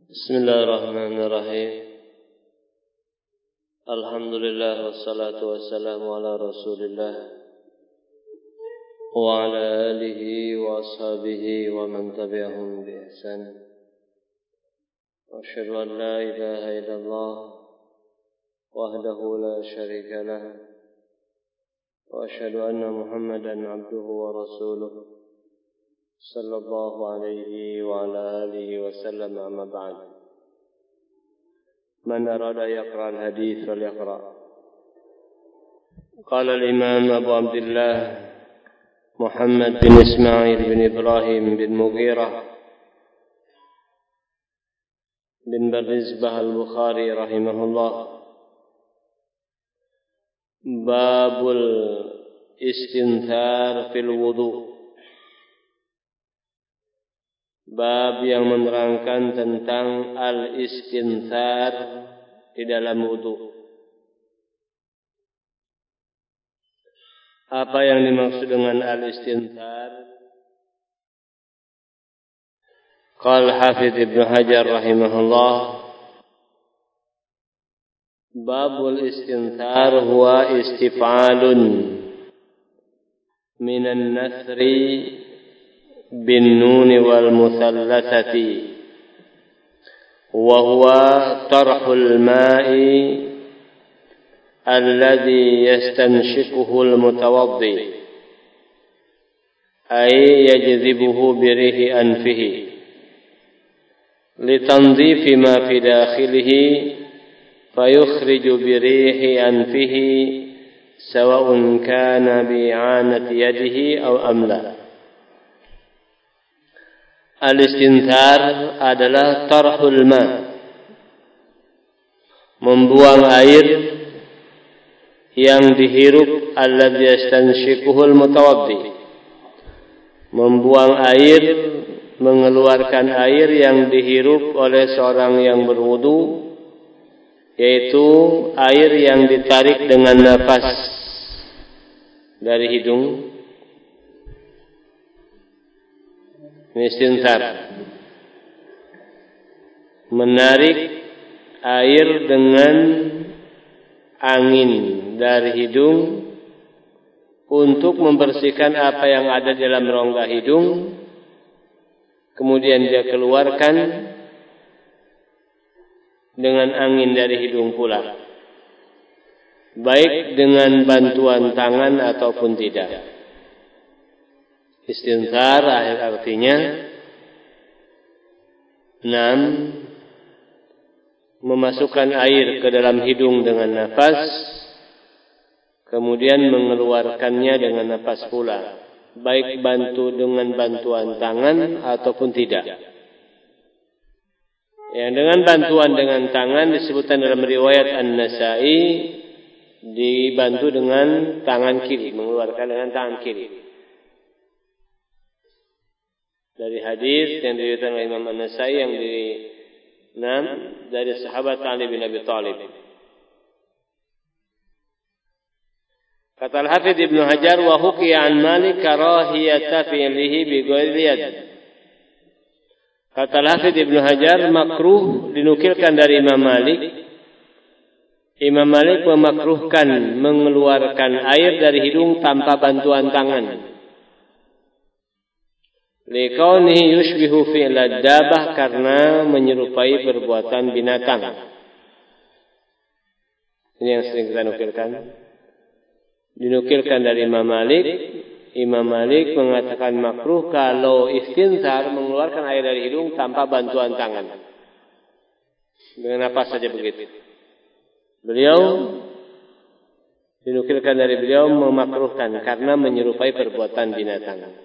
Bismillahirrahmanirrahim. Alhamdulillah wassalatu wassalamu ala Rasulillah wa ala alihi wa ashabihi wa man tabi'ahum bi ihsan. Wa asyhadu an la ilaha illallah wahdahu la syarika lah wa asyhadu anna Muhammadan abduhu wa rasuluh sallallahu alaihi wa ala alihi wa sallam, amma ba'd. Man arada yaqra al-hadith falyaqra. Qala al-imam Abu Abdullah Muhammad bin Ismail bin Ibrahim bin Mughirah bin Barizbah al-Bukhari rahimahullah, babul istinthar fil wudu'. Bab yang menerangkan tentang al-istinthar di dalam wudu. Apa yang dimaksud dengan al-istinthar? Qala Hafidz Ibnu Hajar rahimahullah, babul istinthar huwa istif'alun minan nasri bin nun wal muthallathati wa huwa tarhul ma'i alladhi yastanshikuhu al mutawaddi ay yajzibuhu bi rihi anfihi litanzifi ma fi dakhilihi fayukhriju bi rihi anfihi sawa'un kana bi'anati yadihi aw amla. Al-istinthar adalah tarhul ma, membuang air yang dihirup, alladzi yastanshikuhul mutawaddi, membuang air, mengeluarkan air yang dihirup oleh seorang yang berwudu, yaitu air yang ditarik dengan nafas dari hidung. Istinthar, menarik air dengan angin dari hidung untuk membersihkan apa yang ada dalam rongga hidung, kemudian dia keluarkan dengan angin dari hidung pula, baik dengan bantuan tangan ataupun tidak. Istinthar artinya 6. Memasukkan air ke dalam hidung dengan nafas, kemudian mengeluarkannya dengan nafas pula, baik dengan bantuan tangan ataupun tidak. Yang dengan bantuan dengan tangan disebutkan dalam riwayat An-Nasa'i, dibantu dengan tangan kiri, mengeluarkan dengan tangan kiri. Dari hadis yang diriwayatkan oleh Imam An-Nasa'i yang dari sahabat Ali bin Abi Thalib. Kata Al-Hafidz Ibnu Hajar, wa hukiya an Malik karahiyata fi'lihi bi ghairi yad. Kata Al-Hafidz Ibnu Hajar, makruh dinukilkan dari Imam Malik. Imam Malik memakruhkan mengeluarkan air dari hidung tanpa bantuan tangan. Liqaunihi yushbihu fi'lad dabah, karena menyerupai perbuatan binatang. Ini yang sering kita nukilkan. Dinukilkan dari Imam Malik. Imam Malik mengatakan makruh kalau istinthar, mengeluarkan air dari hidung tanpa bantuan tangan, dengan apa saja begitu. Beliau dinukilkan dari beliau memakruhkan karena menyerupai perbuatan binatang.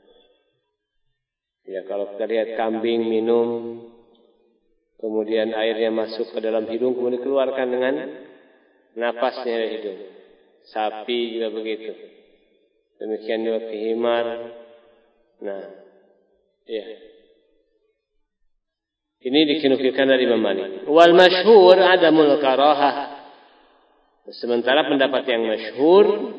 Ya, kalau kita lihat kambing minum, kemudian airnya masuk ke dalam hidung, kemudian dikeluarkan dengan napasnya dari hidung. Sapi juga begitu. Demikian juga himar. Nah, ya. Ini dikinukilkan dari Imam Malik. Wal masyhur adamul karahah. Sementara pendapat yang masyhur,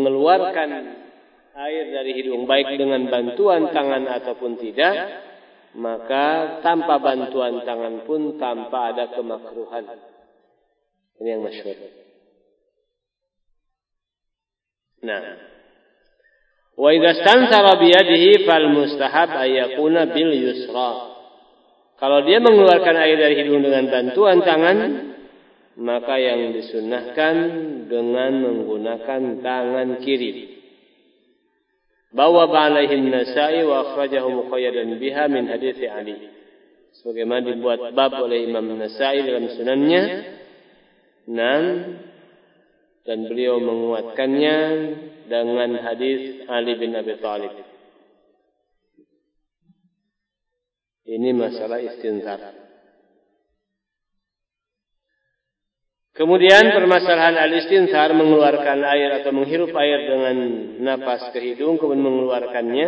mengeluarkan air dari hidung baik dengan bantuan tangan ataupun tidak, maka tanpa bantuan tangan pun tanpa ada kemakruhan. Ini yang masyhur. Nah, wa idza istanthara bi yadihi fal mustahab ayakuna bil yusra. Kalau dia mengeluarkan air dari hidung dengan bantuan tangan, maka yang disunnahkan dengan menggunakan tangan kiri. Bawa ba'alaihin Nasa'i wa akhrajahu muqayyadan biha min hadits Ali. Sebagaimana dibuat bab oleh Imam Nasa'i dalam sunannya. Dan beliau menguatkannya dengan hadis Ali bin Abi Thalib. Ini masalah istinthar. Kemudian permasalahan al-istinthar, mengeluarkan air atau menghirup air dengan napas ke hidung kemudian mengeluarkannya.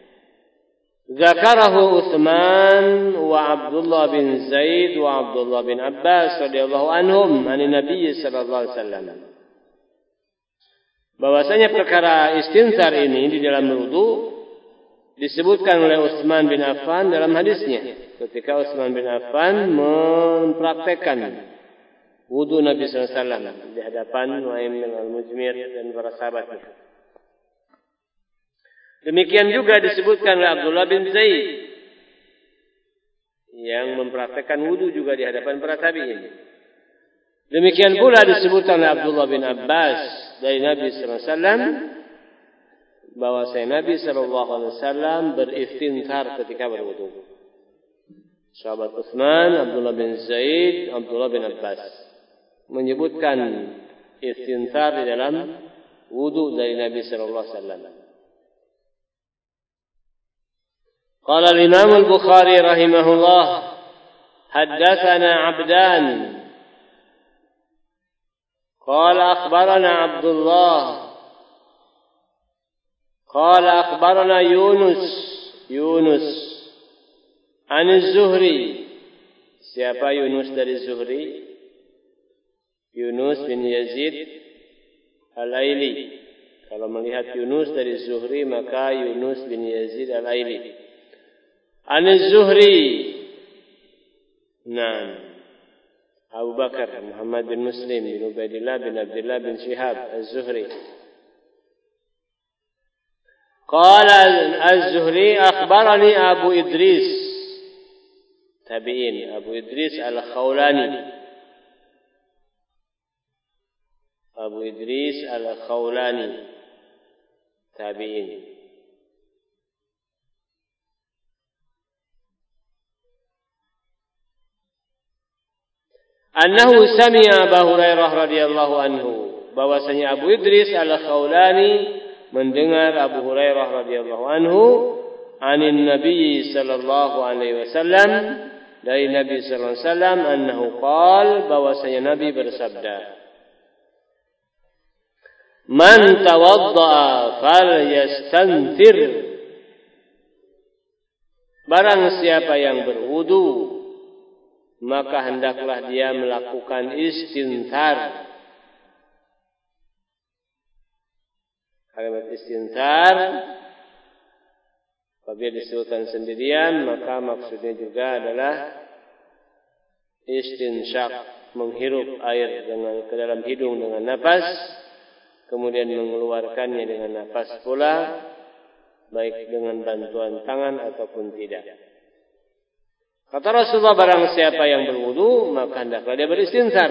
Zakarahu Utsman wa Abdullah bin Zaid wa Abdullah bin Abbas radhiyallahu anhum an Nabi sallallahu alaihi wasallam. Bahwasanya perkara istinthar ini di dalam wudu disebutkan oleh Utsman bin Affan dalam hadisnya. Ketika Utsman bin Affan mempraktekkan wudu Nabi sallallahu alaihi wasallam di hadapan Nuaim bin Al-Mujmir dan para sahabatnya. Demikian juga disebutkan oleh Abdullah bin Zaid yang mempraktekkan wudu juga di hadapan para tabi'in. Demikian pula disebutkan oleh Abdullah bin Abbas dari Nabi sallallahu alaihi wasallam bahwa Nabi sallallahu alaihi wasallam beristinthar ketika berwudu. Sahabat Utsman, Abdullah bin Zaid, Abdullah bin Abbas menyebutkan istinthar di dalam wudu dari Nabi sallallahu alaihi wasallam. قال الإمام البخاري رحمه الله حدثنا عبدان قال أخبرنا عبد الله قال أخبرنا يونس عن الزهري. Siapa Yunus dari Zuhri? Yunus bin Yazid Al-Aili. Kalau melihat Yunus dari Zuhri maka Yunus bin Yazid Al-Aili. An-Zuhri. Naam. Abu Bakar Muhammad bin Muslim bin Ubaidillah bin Abdullah bin Shihab Az-Zuhri. Qala Az-Zuhri akhbarani Abu Idris. Tabi'in Abu Idris Al-Khawlani. Abu Idris Al-Khawlani. Tabi'in. Annahu sami'a Abu Hurairah radhiyallahu anhu, bahwasanya Abu Idris Al-Khawlani mendengar Abu Hurairah radhiyallahu anhu anin Nabi sallallahu alaihi wasallam, dari Nabi sallallahu alaihi wasallam, annahu qala, bahwasanya Nabi bersabda, man tawadda'a falyastanthir, barang siapa yang berwudu maka hendaklah dia melakukan istinthar. Kalimat istinthar apabila disebutkan sendirian maka maksudnya juga adalah istinsyaq, menghirup air ke dalam hidung dengan napas, kemudian mengeluarkannya dengan napas pula, baik dengan bantuan tangan ataupun tidak. Kata Rasulullah, barang siapa yang berwudu maka hendaklah dia beristinthar,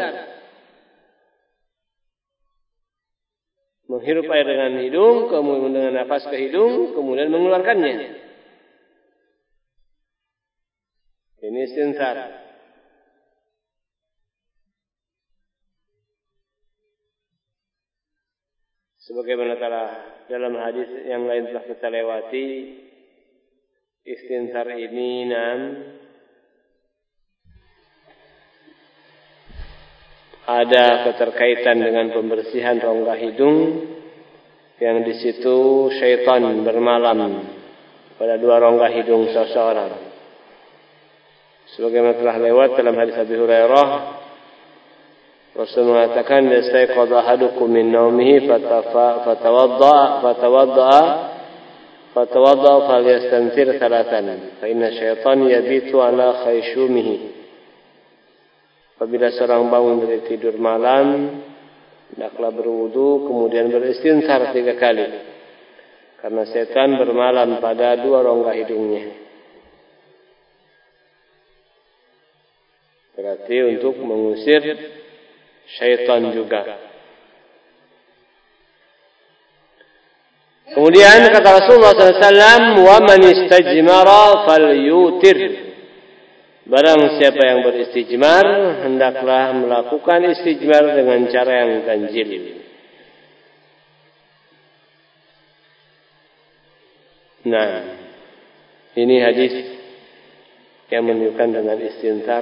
menghirup air dengan hidung, kemudian dengan nafas ke hidung, kemudian mengeluarkannya. Ini istinthar. Sebagaimana dalam hadis yang lain telah kita lewati, istinthar ini ada keterkaitan dengan pembersihan rongga hidung, yang di situ syaitan bermalam pada dua rongga hidung seseorang. Sebagaimana telah lewat dalam hadis Abi Hurairah, Rasul mengatakan, "Yastayqadha ahadukum min naumihi fatawadda'a fatawadda falyastanthir thalathan fa inna syaitan yabitu ala khayshumihi. Apabila seorang bangun dari tidur malam, hendaklah berwudu kemudian beristinsar 3 kali, karena setan bermalam pada 2 rongga hidungnya. Berarti untuk mengusir syaitan juga. Kemudian kata Rasulullah SAW, wa man istajmara falyutir. Barang siapa yang beristijmar, hendaklah melakukan istijmar dengan cara yang ganjil. Nah, ini hadis yang menunjukkan dengan istinsar.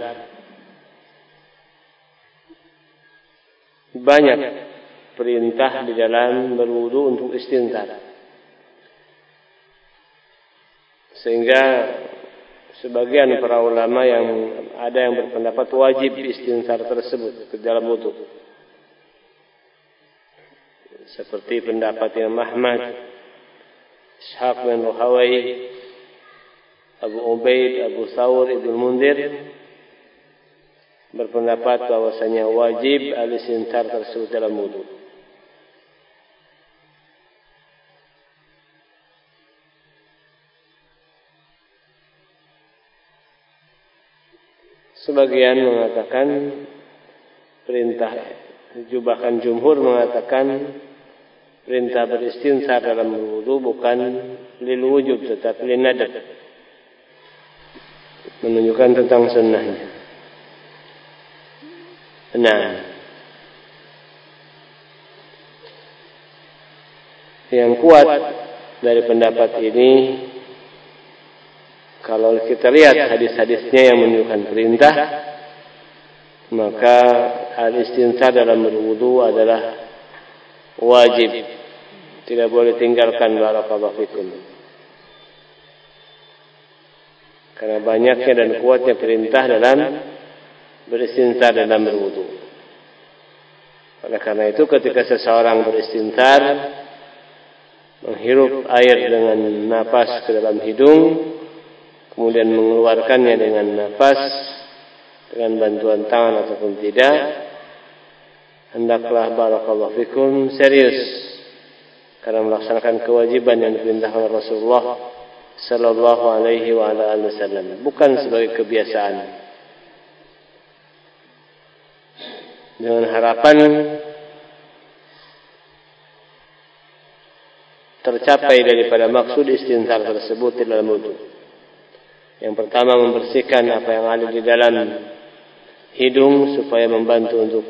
Banyak perintah di dalam berwudu untuk istinsar. Sehingga sebagian para ulama yang ada yang berpendapat wajib istinsar tersebut ke dalam wudu. Seperti pendapat Imam Ahmad, Ishaq bin Rahawai, Abu Ubaid, Abu Thawr, Ibnu Mundir berpendapat bahwasanya wajib al-istinsar tersebut dalam wudu. Sebagian mengatakan perintah, bahkan jumhur mengatakan perintah beristinsar dalam wudu bukan lil wujub tetapi lin nadab, menunjukkan tentang sunnahnya. Nah, yang kuat dari pendapat ini, kalau kita lihat hadis-hadisnya yang menunjukkan perintah, maka al-istinsar dalam berwudu adalah wajib, tidak boleh tinggalkan. Barakallahu fikum. Karena banyaknya dan kuatnya perintah dalam beristinsar dalam berwudu. Oleh karena itu, ketika seseorang beristinsar, menghirup air dengan napas ke dalam hidung, kemudian mengeluarkannya dengan nafas dengan bantuan tangan ataupun tidak, hendaklah barakallahu fikum serius karena melaksanakan kewajiban yang diperintahkan oleh Rasulullah sallallahu alaihi wasallam, bukan sebagai kebiasaan. Dengan harapan tercapai daripada maksud istinsar tersebut di dalam wudu. Yang pertama, membersihkan apa yang ada di dalam hidung supaya membantu untuk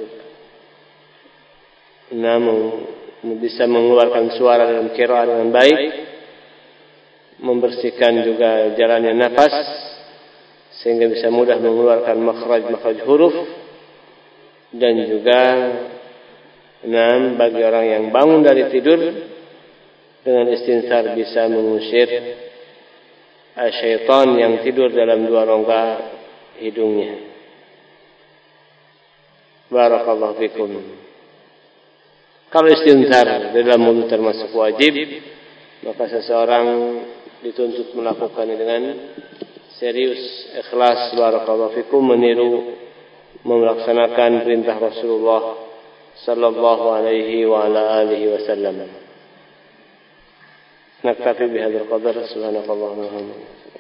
bisa mengeluarkan suara dalam qiraah dengan baik, membersihkan juga jalannya nafas sehingga bisa mudah mengeluarkan makhraj huruf, dan juga bagi orang yang bangun dari tidur dengan istinsar bisa mengusir syaitan yang tidur dalam 2 rongga hidungnya. Barakallahu fikum. Kalau istinsar dalam wudu termasuk wajib, maka seseorang dituntut melakukannya dengan serius, ikhlas, barakallahu fikum, meniru, melaksanakan perintah Rasulullah sallallahu alaihi wa ala alihi wasallam. Naktafi bihadzal qadar. Subhanakallahumma wa bihamdika.